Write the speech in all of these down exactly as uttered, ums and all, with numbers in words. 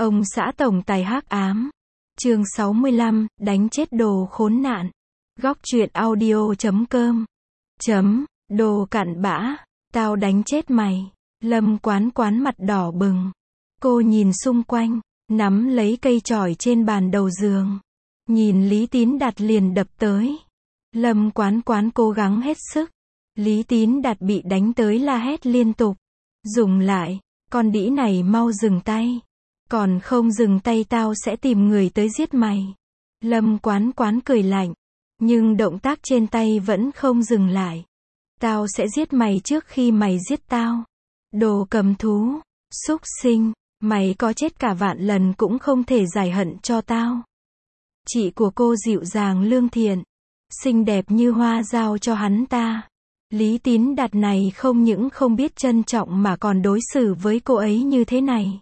Ông xã tổng tài hắc ám. Chương sáu mươi lăm, đánh chết đồ khốn nạn. Góc truyện audio chấm com. Chấm, đồ cặn bã, tao đánh chết mày. Lâm Quán Quán mặt đỏ bừng. Cô nhìn xung quanh, nắm lấy cây chổi trên bàn đầu giường. Nhìn Lý Tín Đạt liền đập tới. Lâm Quán Quán cố gắng hết sức. Lý Tín Đạt bị đánh tới la hét liên tục. Dùng lại, con đĩ này mau dừng tay. Còn không dừng tay tao sẽ tìm người tới giết mày. Lâm Quán Quán cười lạnh. Nhưng động tác trên tay vẫn không dừng lại. Tao sẽ giết mày trước khi mày giết tao. Đồ cầm thú, súc sinh, mày có chết cả vạn lần cũng không thể giải hận cho tao. Chị của cô dịu dàng lương thiện, xinh đẹp như hoa giao cho hắn ta. Lý Tín Đạt này không những không biết trân trọng mà còn đối xử với cô ấy như thế này.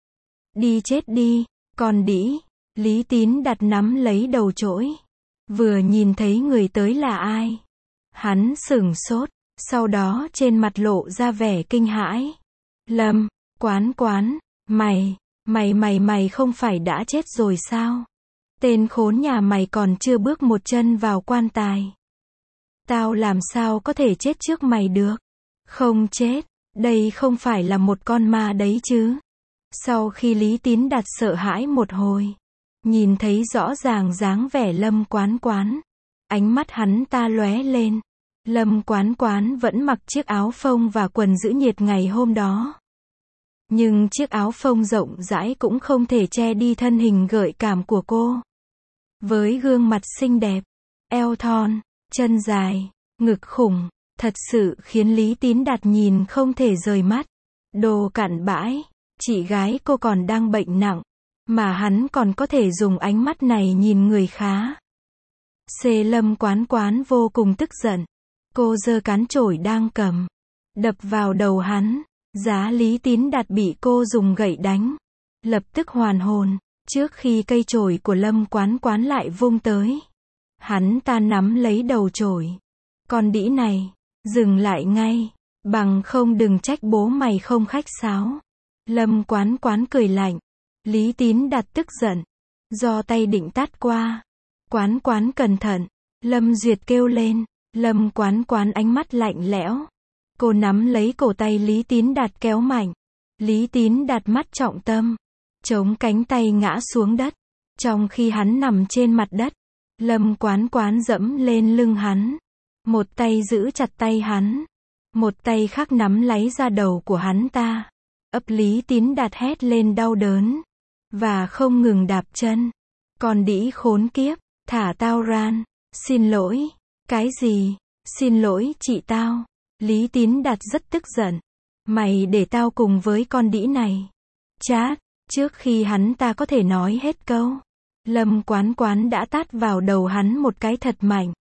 Đi chết đi, con đĩ. Lý Tín Đạt nắm lấy đầu chổi. Vừa nhìn thấy người tới là ai, hắn sửng sốt, sau đó trên mặt lộ ra vẻ kinh hãi. Lâm Quán Quán, mày, mày mày mày không phải đã chết rồi sao? Tên khốn nhà mày còn chưa bước một chân vào quan tài. Tao làm sao có thể chết trước mày được? Không chết, đây không phải là một con ma đấy chứ? Sau khi Lý Tín Đạt sợ hãi một hồi, nhìn thấy rõ ràng dáng vẻ Lâm Quán Quán, ánh mắt hắn ta lóe lên. Lâm Quán Quán vẫn mặc chiếc áo phông và quần giữ nhiệt ngày hôm đó. Nhưng chiếc áo phông rộng rãi cũng không thể che đi thân hình gợi cảm của cô. Với gương mặt xinh đẹp, eo thon, chân dài, ngực khủng, thật sự khiến Lý Tín Đạt nhìn không thể rời mắt. Đồ cặn bãi, chị gái cô còn đang bệnh nặng, mà hắn còn có thể dùng ánh mắt này nhìn người khá. Xê Lâm Quán Quán vô cùng tức giận. Cô giơ cán chổi đang cầm, đập vào đầu hắn. Giá Lý Tín Đạt bị cô dùng gậy đánh, lập tức hoàn hồn. Trước khi cây chổi của Lâm Quán Quán lại vung tới, hắn ta nắm lấy đầu chổi. Con đĩ này, dừng lại ngay, bằng không đừng trách bố mày không khách sáo. Lâm Quán Quán cười lạnh. Lý Tín Đạt tức giận, do tay định tát qua. Quán Quán cẩn thận. Lâm Duyệt kêu lên. Lâm Quán Quán ánh mắt lạnh lẽo. Cô nắm lấy cổ tay Lý Tín Đạt kéo mạnh. Lý Tín Đạt mắt trọng tâm, chống cánh tay ngã xuống đất. Trong khi hắn nằm trên mặt đất, Lâm Quán Quán dẫm lên lưng hắn. Một tay giữ chặt tay hắn, một tay khác nắm lấy da đầu của hắn ta. Ấp Lý Tín Đạt hét lên đau đớn, và không ngừng đạp chân. Con đĩ khốn kiếp, thả tao ra. Xin lỗi. Cái gì? Xin lỗi chị tao. Lý Tín Đạt rất tức giận. Mày để tao cùng với con đĩ này. Chát. Trước khi hắn ta có thể nói hết câu, Lâm Quán Quán đã tát vào đầu hắn một cái thật mạnh.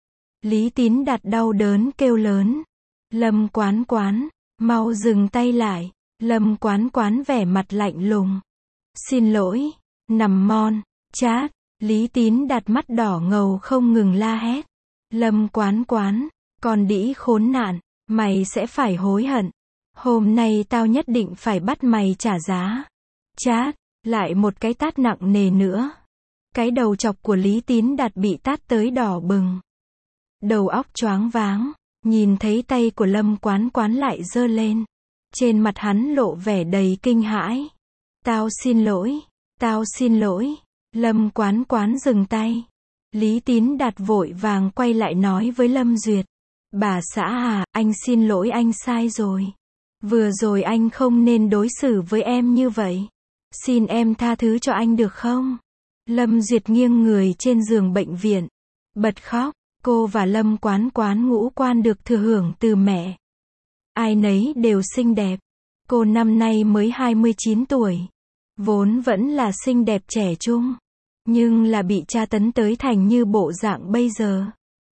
Lý Tín Đạt đau đớn kêu lớn. Lâm Quán Quán, mau dừng tay lại. Lâm Quán Quán vẻ mặt lạnh lùng. Xin lỗi. Nằm mon. Chát. Lý Tín Đạt mắt đỏ ngầu không ngừng la hét. Lâm Quán Quán, con đĩ khốn nạn, mày sẽ phải hối hận. Hôm nay tao nhất định phải bắt mày trả giá. Chát. Lại một cái tát nặng nề nữa. Cái đầu chọc của Lý Tín Đạt bị tát tới đỏ bừng. Đầu óc choáng váng, nhìn thấy tay của Lâm Quán Quán lại giơ lên. Trên mặt hắn lộ vẻ đầy kinh hãi. Tao xin lỗi, tao xin lỗi. Lâm Quán Quán dừng tay. Lý Tín Đạt vội vàng quay lại nói với Lâm Duyệt. Bà xã à, anh xin lỗi, anh sai rồi. Vừa rồi anh không nên đối xử với em như vậy. Xin em tha thứ cho anh được không? Lâm Duyệt nghiêng người trên giường bệnh viện, bật khóc. Cô và Lâm Quán Quán ngũ quan được thừa hưởng từ mẹ. Ai nấy đều xinh đẹp. Cô năm nay mới hai mươi chín tuổi. Vốn vẫn là xinh đẹp trẻ trung, nhưng là bị tra tấn tới thành như bộ dạng bây giờ.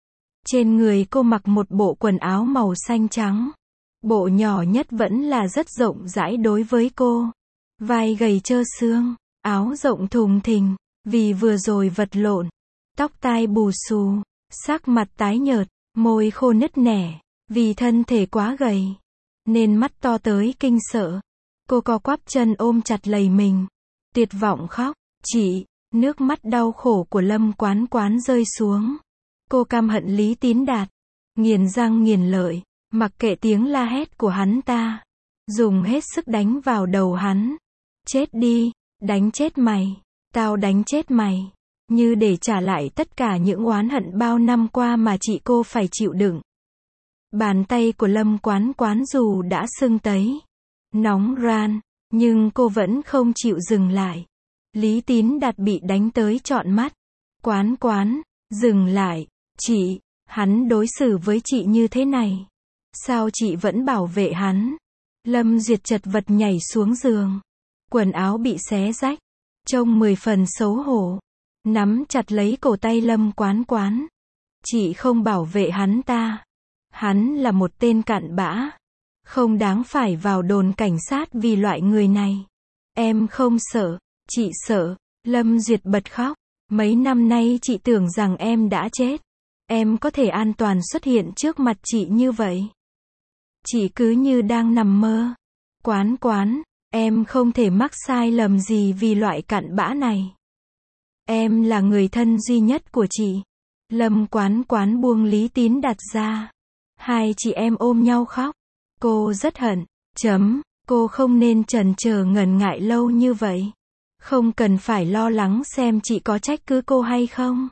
Trên người cô mặc một bộ quần áo màu xanh trắng. Bộ nhỏ nhất vẫn là rất rộng rãi đối với cô. Vai gầy trơ xương, áo rộng thùng thình, vì vừa rồi vật lộn. Tóc tai bù xù, sắc mặt tái nhợt, môi khô nứt nẻ, vì thân thể quá gầy, nên mắt to tới kinh sợ. Cô co quắp chân ôm chặt lấy mình. tuyệt vọng khóc. Chị, nước mắt đau khổ của Lâm Quán Quán rơi xuống. Cô căm hận Lý Tín Đạt, nghiến răng nghiến lợi, mặc kệ tiếng la hét của hắn ta, dùng hết sức đánh vào đầu hắn. Chết đi, đánh chết mày, tao đánh chết mày, như để trả lại tất cả những oán hận bao năm qua mà chị cô phải chịu đựng. Bàn tay của Lâm Quán Quán dù đã sưng tấy, nóng ran, nhưng cô vẫn không chịu dừng lại. Lý Tín Đạt bị đánh tới trọn mắt. Quán Quán, dừng lại, chị, hắn đối xử với chị như thế này. Sao chị vẫn bảo vệ hắn? Lâm Duyệt chật vật nhảy xuống giường. Quần áo bị xé rách, trông mười phần xấu hổ. Nắm chặt lấy cổ tay Lâm Quán Quán. Chị không bảo vệ hắn ta. Hắn là một tên cặn bã. Không đáng phải vào đồn cảnh sát vì loại người này. Em không sợ, chị sợ. Lâm Duyệt bật khóc. Mấy năm nay chị tưởng rằng em đã chết. Em có thể an toàn xuất hiện trước mặt chị như vậy. Chị cứ như đang nằm mơ. Quán Quán, em không thể mắc sai lầm gì vì loại cặn bã này. Em là người thân duy nhất của chị. Lâm Quán Quán buông Lý Tín Đạt ra. Hai chị em ôm nhau khóc. Cô rất hận. Chấm, cô không nên chần chờ ngần ngại lâu như vậy. Không cần phải lo lắng xem chị có trách cứ cô hay không.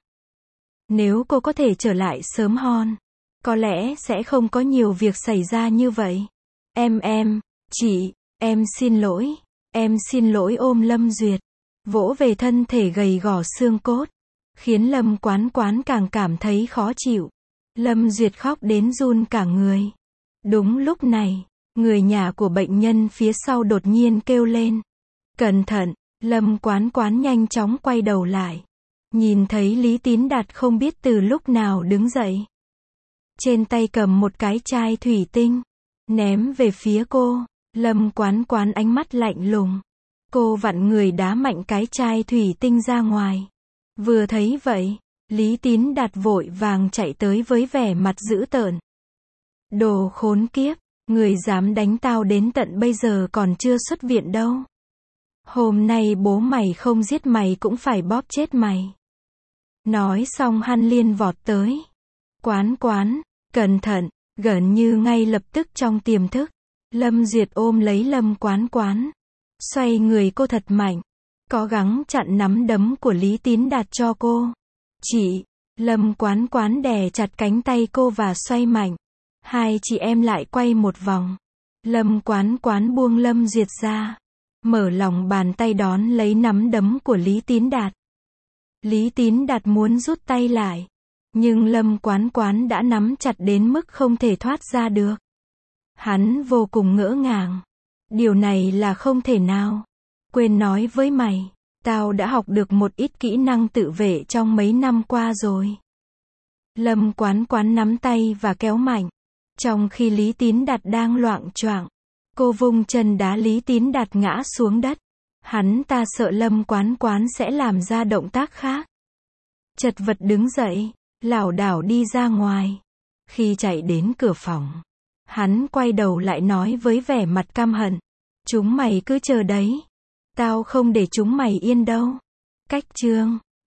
Nếu cô có thể trở lại sớm hơn, có lẽ sẽ không có nhiều việc xảy ra như vậy. Em em, chị, em xin lỗi, em xin lỗi ôm Lâm Duyệt, vỗ về thân thể gầy gò xương cốt, khiến Lâm Quán Quán càng cảm thấy khó chịu. Lâm Duyệt khóc đến run cả người. Đúng lúc này, người nhà của bệnh nhân phía sau đột nhiên kêu lên. Cẩn thận, Lâm Quán Quán nhanh chóng quay đầu lại. Nhìn thấy Lý Tín Đạt không biết từ lúc nào đứng dậy. Trên tay cầm một cái chai thủy tinh, ném về phía cô. Lâm Quán Quán ánh mắt lạnh lùng. Cô vặn người đá mạnh cái chai thủy tinh ra ngoài. Vừa thấy vậy, Lý Tín Đạt vội vàng chạy tới với vẻ mặt dữ tợn. Đồ khốn kiếp, người dám đánh tao đến tận bây giờ còn chưa xuất viện đâu. Hôm nay bố mày không giết mày cũng phải bóp chết mày. Nói xong hắn liên vọt tới. Quán Quán, cẩn thận, gần như ngay lập tức trong tiềm thức. Lâm Duyệt ôm lấy Lâm Quán Quán. Xoay người cô thật mạnh. Cố gắng chặn nắm đấm của Lý Tín Đạt cho cô. Chị, Lâm Quán Quán đè chặt cánh tay cô và xoay mạnh. Hai chị em lại quay một vòng. Lâm Quán Quán buông Lâm Duyệt ra. Mở lòng bàn tay đón lấy nắm đấm của Lý Tín Đạt. Lý Tín Đạt muốn rút tay lại. Nhưng Lâm Quán Quán đã nắm chặt đến mức không thể thoát ra được. Hắn vô cùng ngỡ ngàng. Điều này là không thể nào. Quên nói với mày, tao đã học được một ít kỹ năng tự vệ trong mấy năm qua rồi. Lâm Quán Quán nắm tay và kéo mạnh. Trong khi Lý Tín Đạt đang loạng choạng, cô vung chân đá Lý Tín Đạt ngã xuống đất. Hắn ta sợ Lâm Quán Quán sẽ làm ra động tác khác. Chật vật đứng dậy, lảo đảo đi ra ngoài. Khi chạy đến cửa phòng, hắn quay đầu lại nói với vẻ mặt căm hận. Chúng mày cứ chờ đấy. Tao không để chúng mày yên đâu. Cách chương